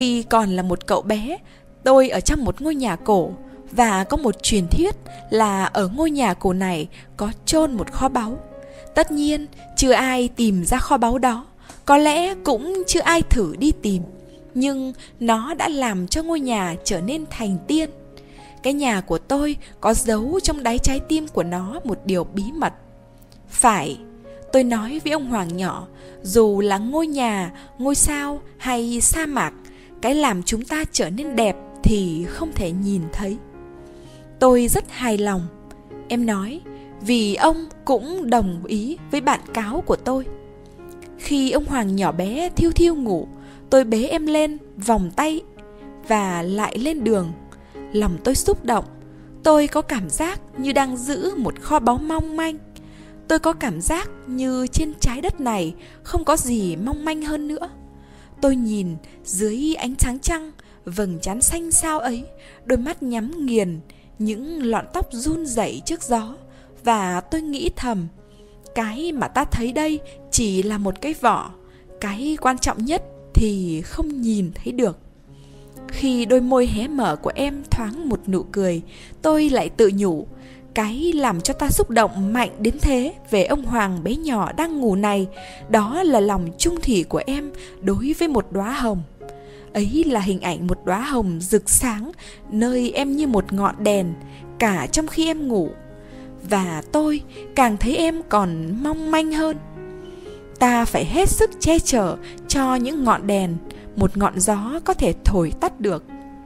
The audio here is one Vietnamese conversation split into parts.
Khi còn là một cậu bé, tôi ở trong một ngôi nhà cổ, và có một truyền thuyết là ở ngôi nhà cổ này có chôn một kho báu. Tất nhiên, chưa ai tìm ra kho báu đó, có lẽ cũng chưa ai thử đi tìm, nhưng nó đã làm cho ngôi nhà trở nên thành tiên. Cái nhà của tôi có giấu trong đáy trái tim của nó một điều bí mật. Phải, tôi nói với ông Hoàng nhỏ, dù là ngôi nhà, ngôi sao hay sa mạc, cái làm chúng ta trở nên đẹp thì không thể nhìn thấy. Tôi rất hài lòng, em nói, vì ông cũng đồng ý với bạn cáo của tôi. Khi ông Hoàng nhỏ bé thiêu thiêu ngủ, tôi bế em lên, vòng tay và lại lên đường. Lòng tôi xúc động, tôi có cảm giác như đang giữ một kho báu mong manh. Tôi có cảm giác như trên trái đất này không có gì mong manh hơn nữa. Tôi nhìn dưới ánh sáng trăng, vầng trán xanh xao ấy, đôi mắt nhắm nghiền, những lọn tóc run rẩy trước gió, và tôi nghĩ thầm, cái mà ta thấy đây chỉ là một cái vỏ, cái quan trọng nhất thì không nhìn thấy được. Khi đôi môi hé mở của em thoáng một nụ cười, tôi lại tự nhủ, cái làm cho ta xúc động mạnh đến thế về ông Hoàng bé nhỏ đang ngủ này, đó là lòng trung thủy của em đối với một đóa hồng. Ấy là hình ảnh một đóa hồng rực sáng, nơi em như một ngọn đèn, cả trong khi em ngủ. Và tôi càng thấy em còn mong manh hơn. Ta phải hết sức che chở cho những ngọn đèn, một ngọn gió có thể thổi tắt được.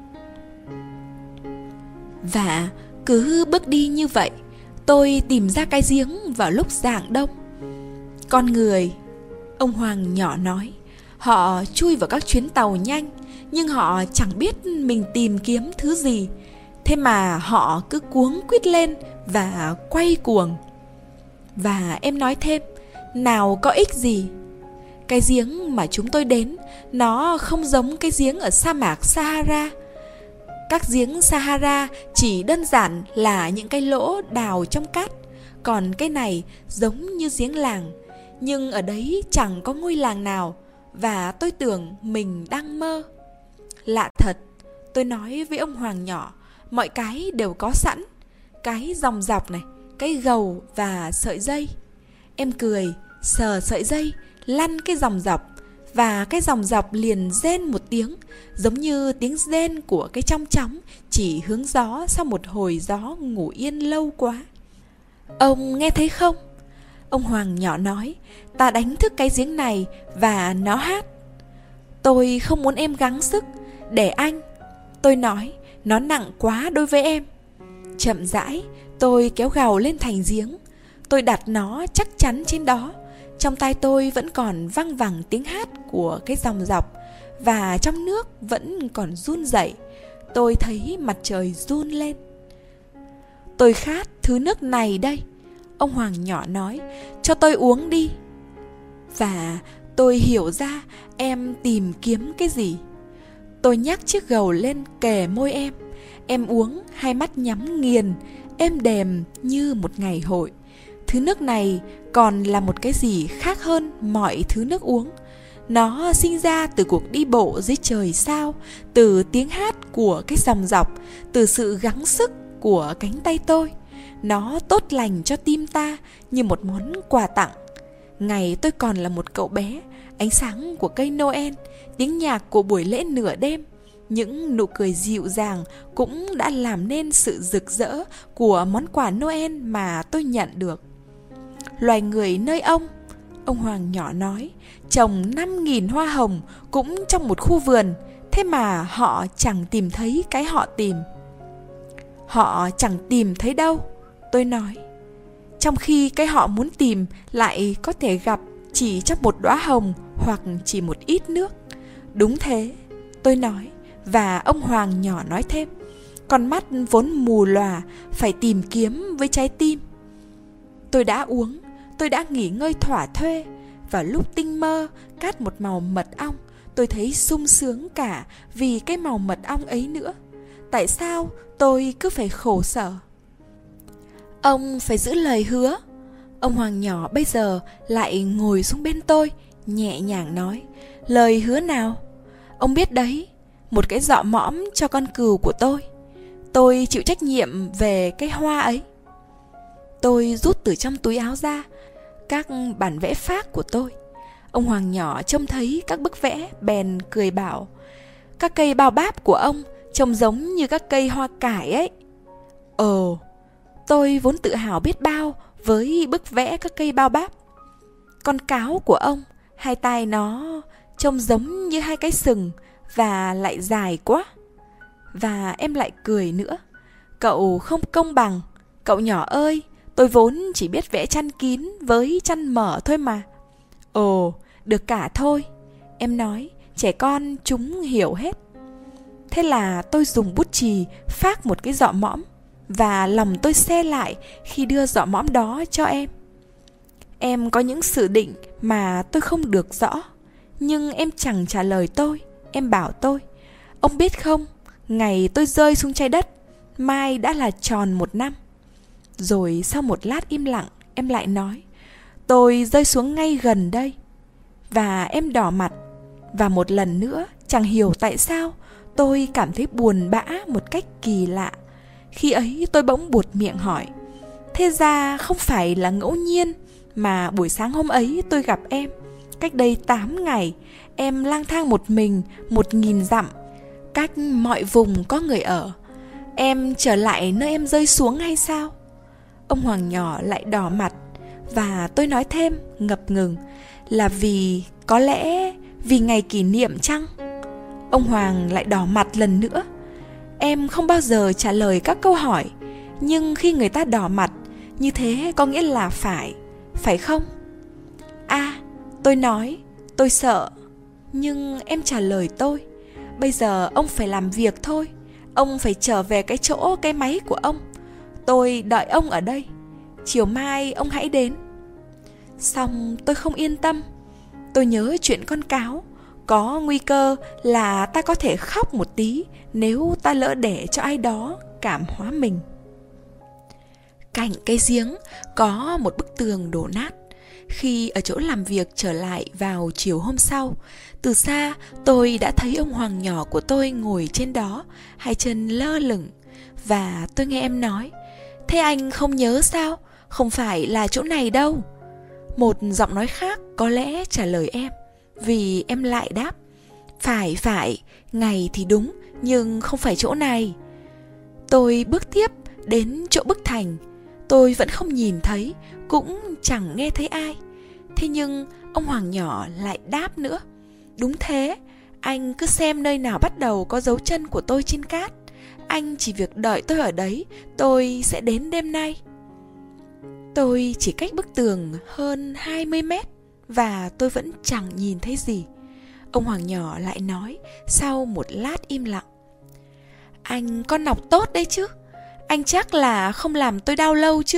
Và cứ bước đi như vậy, tôi tìm ra cái giếng vào lúc rạng đông. Con người, ông Hoàng nhỏ nói, họ chui vào các chuyến tàu nhanh, nhưng họ chẳng biết mình tìm kiếm thứ gì. Thế mà họ cứ cuống quýt lên và quay cuồng. Và em nói thêm, nào có ích gì. Cái giếng mà chúng tôi đến, nó không giống cái giếng ở sa mạc Sahara. Các giếng Sahara chỉ đơn giản là những cái lỗ đào trong cát, còn cái này giống như giếng làng. Nhưng ở đấy chẳng có ngôi làng nào, và tôi tưởng mình đang mơ. Lạ thật, tôi nói với ông Hoàng nhỏ, mọi cái đều có sẵn. Cái dòng dọc này, cái gầu và sợi dây. Em cười, sờ sợi dây, lăn cái dòng dọc, và cái dòng dọc liền rên một tiếng, giống như tiếng rên của cái trong chóng chỉ hướng gió sau một hồi gió ngủ yên lâu quá. Ông nghe thấy không? Ông Hoàng nhỏ nói, ta đánh thức cái giếng này và nó hát. Tôi không muốn em gắng sức, để anh. Tôi nói, nó nặng quá đối với em. Chậm rãi, tôi kéo gàu lên thành giếng. Tôi đặt nó chắc chắn trên đó. Trong tai tôi vẫn còn văng vẳng tiếng hát của cái dòng dọc, và trong nước vẫn còn run rẩy. Tôi thấy mặt trời run lên. Tôi khát thứ nước này đây, ông Hoàng nhỏ nói, cho tôi uống đi. Và tôi hiểu ra em tìm kiếm cái gì. Tôi nhắc chiếc gầu lên kề môi em. Em uống, hai mắt nhắm nghiền, êm đềm như một ngày hội. Thứ nước này còn là một cái gì khác hơn mọi thứ nước uống. Nó sinh ra từ cuộc đi bộ dưới trời sao, từ tiếng hát của cái dòng dọc, từ sự gắng sức của cánh tay tôi. Nó tốt lành cho tim ta như một món quà tặng. Ngày tôi còn là một cậu bé, ánh sáng của cây Noel, tiếng nhạc của buổi lễ nửa đêm, những nụ cười dịu dàng cũng đã làm nên sự rực rỡ của món quà Noel mà tôi nhận được. Loài người nơi ông Hoàng nhỏ nói, trồng 5.000 hoa hồng cũng trong một khu vườn, thế mà họ chẳng tìm thấy cái họ tìm. Họ chẳng tìm thấy đâu, tôi nói. Trong khi cái họ muốn tìm lại có thể gặp chỉ trong một đóa hồng hoặc chỉ một ít nước. Đúng thế, tôi nói. Và ông Hoàng nhỏ nói thêm, con mắt vốn mù lòa phải tìm kiếm với trái tim. Tôi đã uống, tôi đã nghỉ ngơi thỏa thuê. Vào lúc tinh mơ cát một màu mật ong, tôi thấy sung sướng cả vì cái màu mật ong ấy nữa. Tại sao tôi cứ phải khổ sở? Ông phải giữ lời hứa. Ông Hoàng nhỏ bây giờ lại ngồi xuống bên tôi, nhẹ nhàng nói, lời hứa nào? Ông biết đấy, một cái giọ mõm cho con cừu của tôi. Tôi chịu trách nhiệm về cái hoa ấy. Tôi rút từ trong túi áo ra các bản vẽ phác của tôi. Ông Hoàng nhỏ trông thấy các bức vẽ bèn cười bảo: các cây bao báp của ông trông giống như các cây hoa cải ấy. Ồ, tôi vốn tự hào biết bao với bức vẽ các cây bao báp. Con cáo của ông, hai tai nó trông giống như hai cái sừng và lại dài quá. Và em lại cười nữa: cậu không công bằng. Cậu nhỏ ơi, tôi vốn chỉ biết vẽ chăn kín với chăn mở thôi mà. Ồ, được cả thôi. Em nói, trẻ con chúng hiểu hết. Thế là tôi dùng bút chì phác một cái giọ mõm, và lòng tôi se lại khi đưa giọ mõm đó cho em. Em có những dự định mà tôi không được rõ, nhưng em chẳng trả lời tôi. Em bảo tôi: ông biết không, ngày tôi rơi xuống trái đất, mai đã là tròn 1 năm. Rồi sau một lát im lặng, em lại nói: tôi rơi xuống ngay gần đây. Và em đỏ mặt. Và một lần nữa, chẳng hiểu tại sao, tôi cảm thấy buồn bã một cách kỳ lạ. Khi ấy tôi bỗng buột miệng hỏi: thế ra không phải là ngẫu nhiên mà buổi sáng hôm ấy tôi gặp em. Cách đây 8 ngày, em lang thang một mình 1000 dặm, cách mọi vùng có người ở. Em trở lại nơi em rơi xuống hay sao? Ông Hoàng nhỏ lại đỏ mặt. Và tôi nói thêm ngập ngừng: là có lẽ vì ngày kỷ niệm chăng? Ông Hoàng lại đỏ mặt lần nữa. Em không bao giờ trả lời các câu hỏi, nhưng khi người ta đỏ mặt như thế có nghĩa là phải không? Tôi nói, tôi sợ. Nhưng em trả lời tôi: bây giờ ông phải làm việc thôi. Ông phải trở về cái máy của ông. Tôi đợi ông ở đây. Chiều mai ông hãy đến. Xong tôi không yên tâm. Tôi nhớ chuyện con cáo. Có nguy cơ là ta có thể khóc một tí nếu ta lỡ để cho ai đó cảm hóa mình. Cạnh cây giếng có một bức tường đổ nát. Khi ở chỗ làm việc trở lại vào chiều hôm sau, từ xa tôi đã thấy ông Hoàng nhỏ của tôi ngồi trên đó, hai chân lơ lửng. Và tôi nghe em nói: thế anh không nhớ sao? Không phải là chỗ này đâu. Một giọng nói khác có lẽ trả lời em, vì em lại đáp: phải, ngày thì đúng, nhưng không phải chỗ này. Tôi bước tiếp đến chỗ bức thành. Tôi vẫn không nhìn thấy, cũng chẳng nghe thấy ai. Thế nhưng ông Hoàng nhỏ lại đáp nữa: đúng thế, anh cứ xem nơi nào bắt đầu có dấu chân của tôi trên cát. Anh chỉ việc đợi tôi ở đấy, tôi sẽ đến đêm nay. Tôi chỉ cách bức tường hơn 20 mét và tôi vẫn chẳng nhìn thấy gì. Ông Hoàng nhỏ lại nói sau một lát im lặng: anh con nọc tốt đấy chứ. Anh chắc là không làm tôi đau lâu chứ?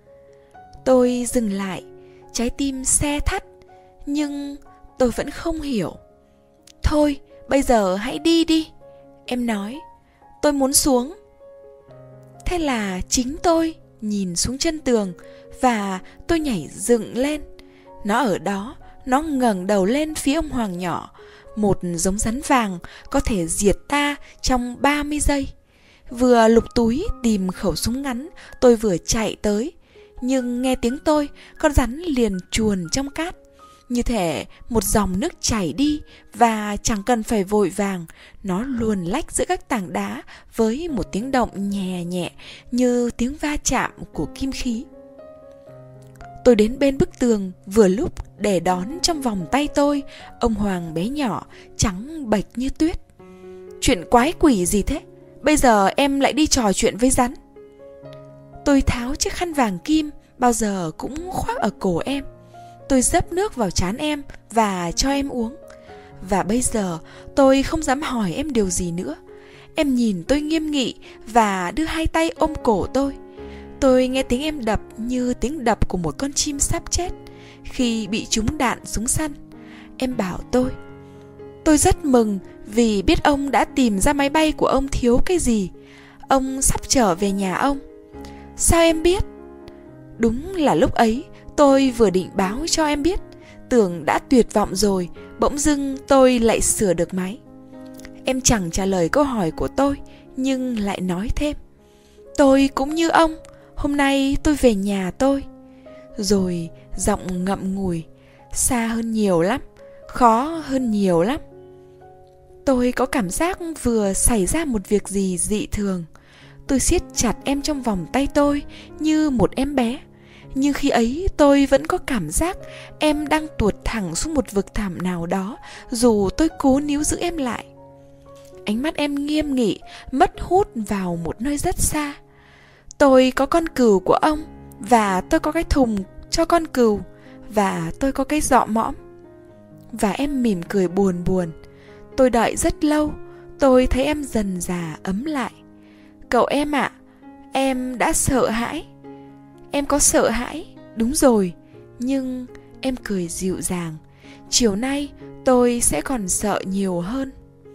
Tôi dừng lại, trái tim se thắt, nhưng tôi vẫn không hiểu. Thôi, bây giờ hãy đi đi. Em nói, tôi muốn xuống. Thế là chính tôi nhìn xuống chân tường và tôi nhảy dựng lên. Nó ở đó, nó ngẩng đầu lên phía ông Hoàng nhỏ, một giống rắn vàng có thể diệt ta trong 30 giây. Vừa lục túi tìm khẩu súng ngắn, tôi vừa chạy tới. Nhưng nghe tiếng tôi, con rắn liền chuồn trong cát. Như thể một dòng nước chảy đi và chẳng cần phải vội vàng, nó luồn lách giữa các tảng đá với một tiếng động nhẹ nhẹ như tiếng va chạm của kim khí. Tôi đến bên bức tường vừa lúc để đón trong vòng tay tôi ông Hoàng bé nhỏ, trắng bệch như tuyết. Chuyện quái quỷ gì thế? Bây giờ em lại đi trò chuyện với rắn. Tôi tháo chiếc khăn vàng kim bao giờ cũng khoác ở cổ em. Tôi dấp nước vào trán em và cho em uống. Và bây giờ tôi không dám hỏi em điều gì nữa. Em nhìn tôi nghiêm nghị và đưa hai tay ôm cổ tôi. Tôi nghe tiếng em đập như tiếng đập của một con chim sắp chết khi bị trúng đạn súng săn. Em bảo tôi rất mừng vì biết ông đã tìm ra máy bay của ông thiếu cái gì. Ông sắp trở về nhà ông. Sao em biết? Đúng là lúc ấy tôi vừa định báo cho em biết, tưởng đã tuyệt vọng rồi, bỗng dưng tôi lại sửa được máy. Em chẳng trả lời câu hỏi của tôi, nhưng lại nói thêm: tôi cũng như ông, hôm nay tôi về nhà tôi. Rồi giọng ngậm ngùi: xa hơn nhiều lắm, khó hơn nhiều lắm. Tôi có cảm giác vừa xảy ra một việc gì dị thường. Tôi siết chặt em trong vòng tay tôi như một em bé. Nhưng khi ấy tôi vẫn có cảm giác em đang tuột thẳng xuống một vực thẳm nào đó, dù tôi cố níu giữ em lại. Ánh mắt em nghiêm nghị, mất hút vào một nơi rất xa. Tôi có con cừu của ông, và tôi có cái thùng cho con cừu, và tôi có cái giọ mõm. Và em mỉm cười buồn buồn. Tôi đợi rất lâu, tôi thấy em dần dà ấm lại. Cậu em ạ, em đã sợ hãi. Em có sợ hãi, đúng rồi, nhưng em cười dịu dàng. Chiều nay tôi sẽ còn sợ nhiều hơn.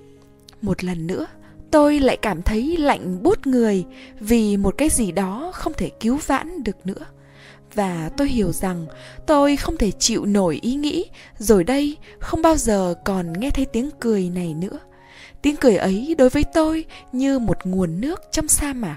Một lần nữa, tôi lại cảm thấy lạnh buốt người vì một cái gì đó không thể cứu vãn được nữa. Và tôi hiểu rằng tôi không thể chịu nổi ý nghĩ rồi đây không bao giờ còn nghe thấy tiếng cười này nữa. Tiếng cười ấy đối với tôi như một nguồn nước trong sa mạc.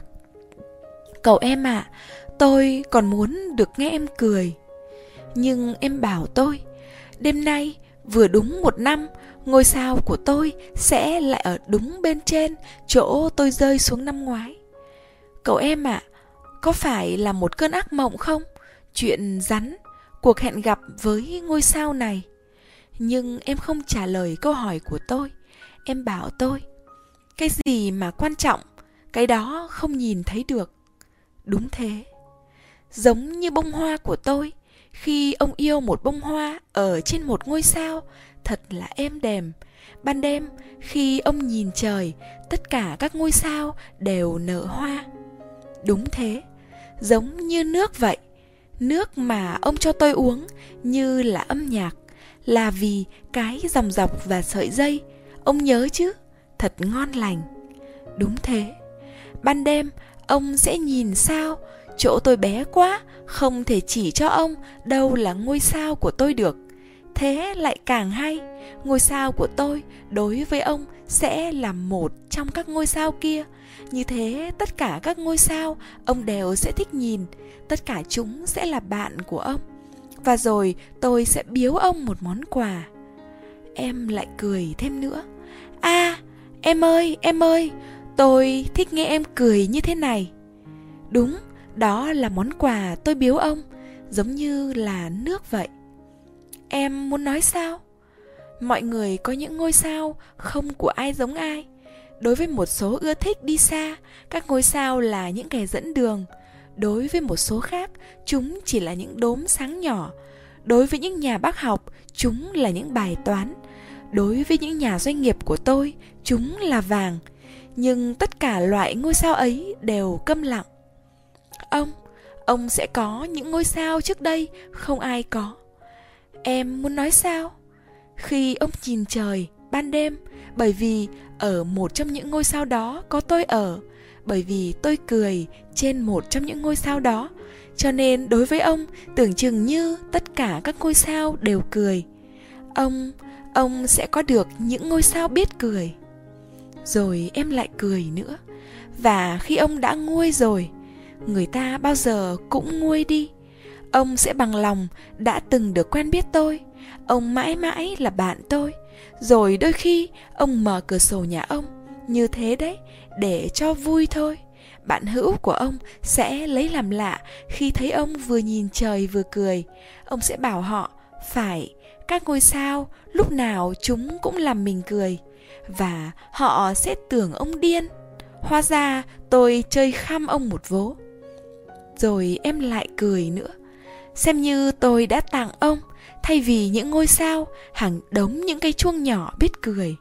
Cậu em ạ, tôi còn muốn được nghe em cười. Nhưng em bảo tôi, đêm nay vừa đúng 1 năm, ngôi sao của tôi sẽ lại ở đúng bên trên chỗ tôi rơi xuống năm ngoái. Cậu em ạ, có phải là một cơn ác mộng không? Chuyện rắn, cuộc hẹn gặp với ngôi sao này. Nhưng em không trả lời câu hỏi của tôi. Em bảo tôi, cái gì mà quan trọng, cái đó không nhìn thấy được. Đúng thế. Giống như bông hoa của tôi, khi ông yêu một bông hoa ở trên một ngôi sao, thật là êm đềm. Ban đêm, khi ông nhìn trời, tất cả các ngôi sao đều nở hoa. Đúng thế. Giống như nước vậy. Nước mà ông cho tôi uống như là âm nhạc, là vì cái dòng dọc và sợi dây. Ông nhớ chứ? Thật ngon lành. Đúng thế. Ban đêm, ông sẽ nhìn sao. Chỗ tôi bé quá, không thể chỉ cho ông đâu là ngôi sao của tôi được. Thế lại càng hay. Ngôi sao của tôi đối với ông sẽ là một trong các ngôi sao kia. Như thế tất cả các ngôi sao ông đều sẽ thích nhìn. Tất cả chúng sẽ là bạn của ông. Và rồi tôi sẽ biếu ông một món quà. Em lại cười thêm nữa. À, em ơi, tôi thích nghe em cười như thế này. Đúng, đó là món quà tôi biếu ông, giống như là nước vậy. Em muốn nói sao? Mọi người có những ngôi sao không của ai giống ai. Đối với một số ưa thích đi xa, các ngôi sao là những kẻ dẫn đường. Đối với một số khác, chúng chỉ là những đốm sáng nhỏ. Đối với những nhà bác học, chúng là những bài toán. Đối với những nhà doanh nghiệp của tôi, chúng là vàng. Nhưng tất cả loại ngôi sao ấy đều câm lặng. Ông sẽ có những ngôi sao trước đây không ai có. Em muốn nói sao? Khi ông nhìn trời ban đêm, bởi vì ở một trong những ngôi sao đó có tôi ở, bởi vì tôi cười trên một trong những ngôi sao đó, cho nên đối với ông tưởng chừng như tất cả các ngôi sao đều cười. Ông sẽ có được những ngôi sao biết cười. Rồi em lại cười nữa. Và khi ông đã nguôi rồi, người ta bao giờ cũng nguôi đi. Ông sẽ bằng lòng đã từng được quen biết tôi. Ông mãi mãi là bạn tôi. Rồi đôi khi ông mở cửa sổ nhà ông, như thế đấy, để cho vui thôi. Bạn hữu của ông sẽ lấy làm lạ khi thấy ông vừa nhìn trời vừa cười. Ông sẽ bảo họ, phải, các ngôi sao lúc nào chúng cũng làm mình cười. Và họ sẽ tưởng ông điên. Hóa ra tôi chơi khăm ông một vố. Rồi em lại cười nữa. Xem như tôi đã tặng ông, thay vì những ngôi sao, hàng đống những cây chuông nhỏ biết cười.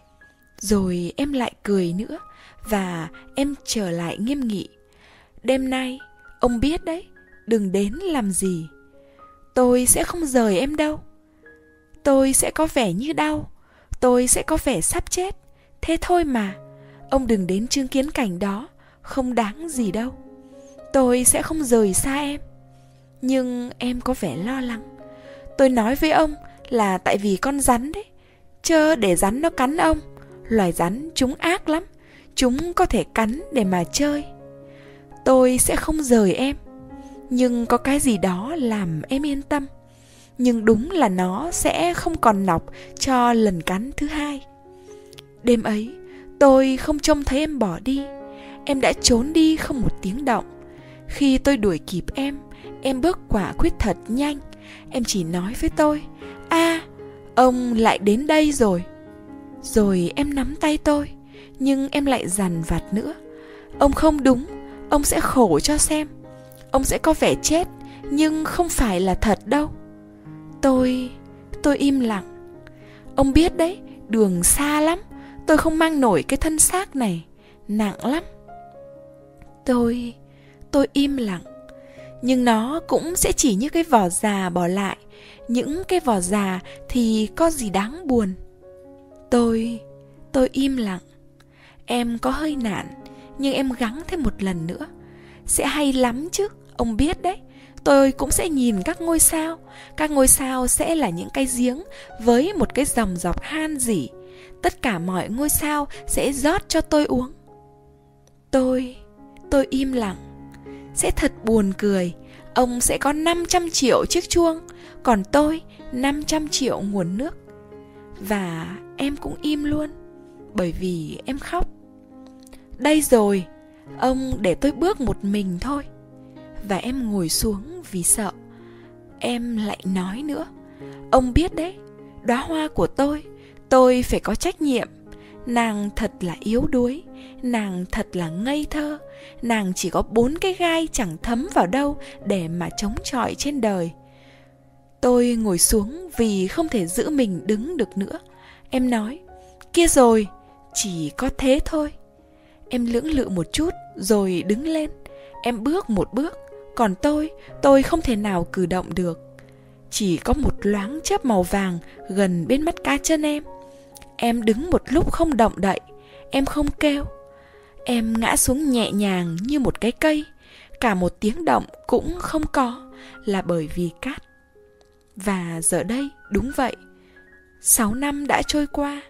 Rồi em lại cười nữa. Và em trở lại nghiêm nghị. Đêm nay, ông biết đấy, đừng đến làm gì. Tôi sẽ không rời em đâu. Tôi sẽ có vẻ như đau. Tôi sẽ có vẻ sắp chết. Thế thôi mà. Ông đừng đến chứng kiến cảnh đó. Không đáng gì đâu. Tôi sẽ không rời xa em. Nhưng em có vẻ lo lắng. Tôi nói với ông là tại vì con rắn đấy. Chớ để rắn nó cắn ông. Loài rắn chúng ác lắm, chúng có thể cắn để mà chơi. Tôi sẽ không rời em, nhưng có cái gì đó làm em yên tâm. Nhưng đúng là nó sẽ không còn nọc cho lần cắn thứ hai. Đêm ấy, tôi không trông thấy em bỏ đi. Em đã trốn đi không một tiếng động. Khi tôi đuổi kịp em bước quả quyết thật nhanh. Em chỉ nói với tôi: ông lại đến đây rồi. Rồi em nắm tay tôi, nhưng em lại dằn vặt nữa: ông không đúng, ông sẽ khổ cho xem. Ông sẽ có vẻ chết, nhưng không phải là thật đâu. Tôi im lặng. Ông biết đấy, đường xa lắm, tôi không mang nổi cái thân xác này, nặng lắm. Tôi im lặng. Nhưng nó cũng sẽ chỉ như cái vỏ già bỏ lại. Những cái vỏ già thì có gì đáng buồn. Tôi im lặng. Em có hơi nản, nhưng em gắng thêm một lần nữa. Sẽ hay lắm chứ, ông biết đấy. Tôi cũng sẽ nhìn các ngôi sao. Các ngôi sao sẽ là những cái giếng với một cái dòng dọc han rỉ. Tất cả mọi ngôi sao sẽ rót cho tôi uống. Tôi im lặng. Sẽ thật buồn cười. Ông sẽ có 500 triệu chiếc chuông, còn tôi 500 triệu nguồn nước. Và em cũng im luôn, bởi vì em khóc. Đây rồi, ông để tôi bước một mình thôi. Và em ngồi xuống vì sợ. Em lại nói nữa: ông biết đấy, đóa hoa của tôi phải có trách nhiệm. Nàng thật là yếu đuối, nàng thật là ngây thơ. Nàng chỉ có 4 cái gai chẳng thấm vào đâu để mà chống chọi trên đời. Tôi ngồi xuống vì không thể giữ mình đứng được nữa. Em nói: kia rồi, chỉ có thế thôi. Em lưỡng lự một chút rồi đứng lên. Em bước một bước, còn tôi không thể nào cử động được. Chỉ có một loáng chớp màu vàng gần bên mắt cá chân em. Em đứng một lúc không động đậy. Em không kêu. Em ngã xuống nhẹ nhàng như một cái cây. Cả một tiếng động cũng không có, là bởi vì cát. Và giờ đây đúng vậy, 6 năm đã trôi qua.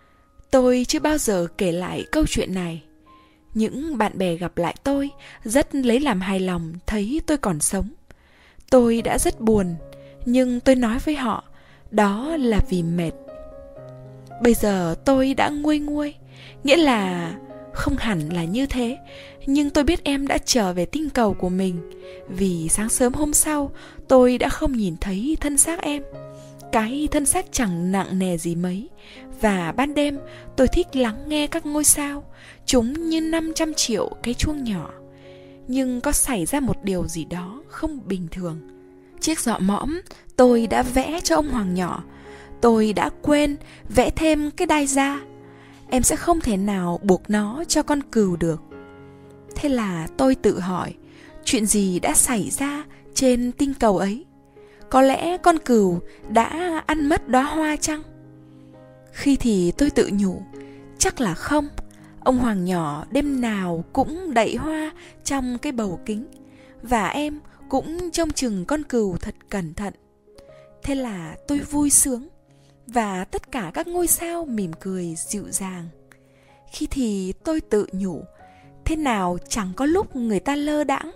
Tôi chưa bao giờ kể lại câu chuyện này. Những bạn bè gặp lại tôi rất lấy làm hài lòng thấy tôi còn sống. Tôi đã rất buồn, nhưng tôi nói với họ đó là vì mệt. Bây giờ tôi đã nguôi nguôi, nghĩa là không hẳn là như thế. Nhưng tôi biết em đã trở về tinh cầu của mình. Vì sáng sớm hôm sau tôi đã không nhìn thấy thân xác em. Cái thân xác chẳng nặng nề gì mấy. Và ban đêm tôi thích lắng nghe các ngôi sao. Chúng như 500 triệu cái chuông nhỏ. Nhưng có xảy ra một điều gì đó không bình thường. Chiếc giọ mõm tôi đã vẽ cho ông Hoàng nhỏ, tôi đã quên vẽ thêm cái đai da. Em sẽ không thể nào buộc nó cho con cừu được. Thế là tôi tự hỏi, chuyện gì đã xảy ra trên tinh cầu ấy? Có lẽ con cừu đã ăn mất đóa hoa chăng? Khi thì tôi tự nhủ, chắc là không. Ông Hoàng nhỏ đêm nào cũng đậy hoa trong cái bầu kính. Và em cũng trông chừng con cừu thật cẩn thận. Thế là tôi vui sướng. Và tất cả các ngôi sao mỉm cười dịu dàng. Khi thì tôi tự nhủ, thế nào chẳng có lúc người ta lơ đãng.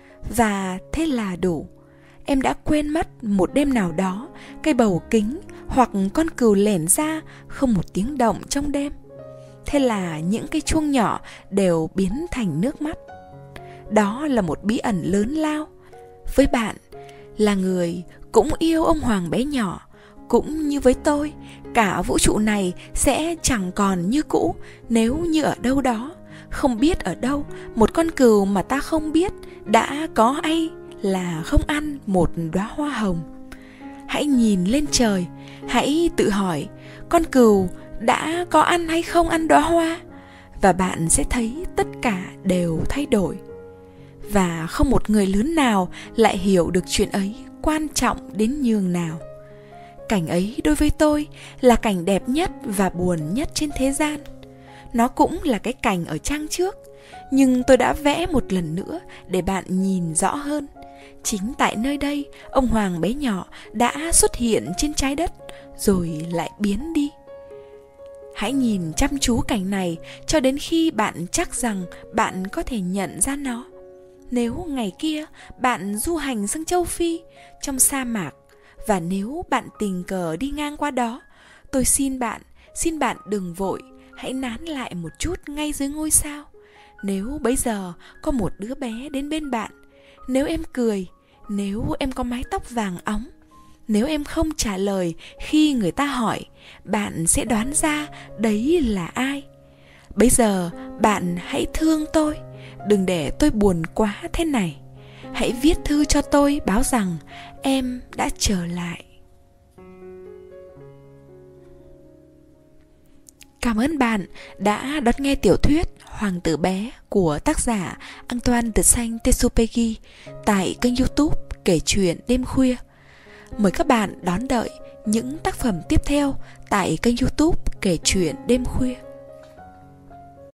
Và thế là đủ. Em đã quên mất một đêm nào đó cái bầu kính hoặc con cừu lẻn ra không một tiếng động trong đêm. Thế là những cái chuông nhỏ đều biến thành nước mắt. Đó là một bí ẩn lớn lao. Với bạn là người cũng yêu ông Hoàng bé nhỏ, cũng như với tôi, cả vũ trụ này sẽ chẳng còn như cũ nếu như ở đâu đó, không biết ở đâu, một con cừu mà ta không biết đã có ai là không ăn một đóa hoa hồng. Hãy nhìn lên trời, hãy tự hỏi, con cừu đã có ăn hay không ăn đóa hoa? Và bạn sẽ thấy tất cả đều thay đổi. Và không một người lớn nào lại hiểu được chuyện ấy quan trọng đến nhường nào. Cảnh ấy đối với tôi là cảnh đẹp nhất và buồn nhất trên thế gian. Nó cũng là cái cảnh ở trang trước, nhưng tôi đã vẽ một lần nữa để bạn nhìn rõ hơn. Chính tại nơi đây, ông Hoàng bé nhỏ đã xuất hiện trên trái đất, rồi lại biến đi. Hãy nhìn chăm chú cảnh này cho đến khi bạn chắc rằng bạn có thể nhận ra nó. Nếu ngày kia bạn du hành sang châu Phi trong sa mạc, và nếu bạn tình cờ đi ngang qua đó, tôi xin bạn đừng vội, hãy nán lại một chút ngay dưới ngôi sao. Nếu bấy giờ có một đứa bé đến bên bạn, nếu em cười, nếu em có mái tóc vàng óng, nếu em không trả lời khi người ta hỏi, bạn sẽ đoán ra đấy là ai. Bây giờ bạn hãy thương tôi, đừng để tôi buồn quá thế này. Hãy viết thư cho tôi báo rằng em đã trở lại. Cảm ơn bạn đã đón nghe tiểu thuyết Hoàng tử bé của tác giả Antoine de Saint-Exupéry tại kênh YouTube Kể chuyện đêm khuya. Mời các bạn đón đợi những tác phẩm tiếp theo tại kênh YouTube Kể chuyện đêm khuya.